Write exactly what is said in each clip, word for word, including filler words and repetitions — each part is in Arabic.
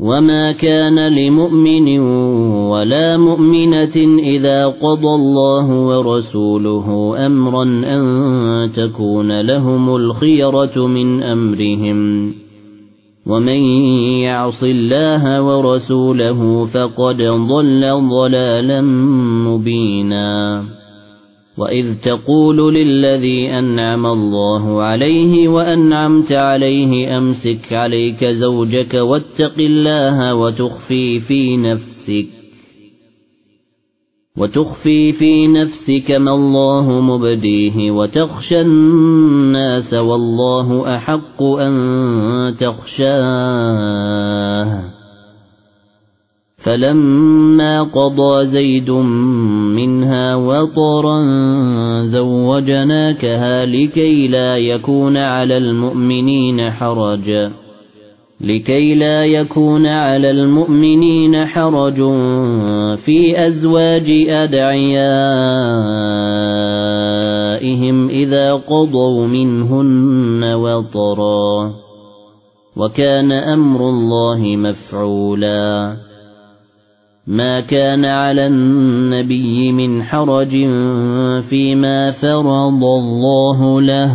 وما كان لمؤمن ولا مؤمنة إذا قضى الله ورسوله أمرا أن تكون لهم الخيرة من أمرهم ومن يعص الله ورسوله فقد ضل ضلالا مبينا وإذ تقول للذي أنعم الله عليه وأنعمت عليه أمسك عليك زوجك واتق الله وتخفي في نفسك وتخفي في نفسك ما الله مبديه وتخشى الناس والله أحق أن تخشاه فلما قضى زيد منها وطرا زوجناكها لكي لا يكون على المؤمنين حرج لكي لا يكون على المؤمنين حرج في أزواج أدعيائهم إذا قضوا منهن وطرا وكان أمر الله مفعولا ما كان على النبي من حرج فيما فرض الله له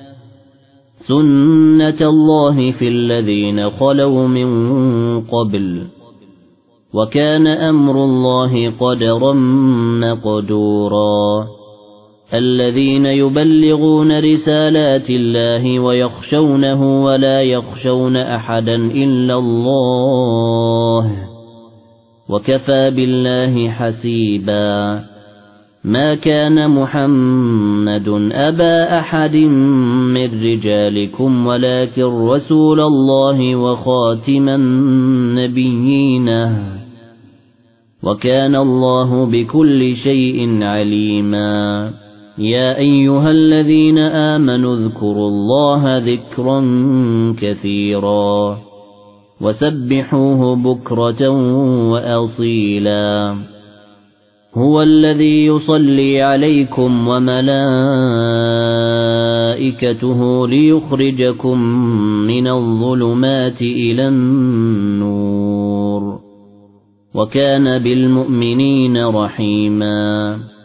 سنة الله في الذين خلوا من قبل وكان أمر الله قدرا مقدورا الذين يبلغون رسالات الله ويخشونه ولا يخشون أحدا إلا الله وكفى بالله حسيبا ما كان محمد أبا أحد من رجالكم ولكن رسول الله وخاتم النبيين وكان الله بكل شيء عليما يا أيها الذين آمنوا اذكروا الله ذكرا كثيرا وسبحوه بكرة وأصيلا هو الذي يصلي عليكم وملائكته ليخرجكم من الظلمات إلى النور وكان بالمؤمنين رحيما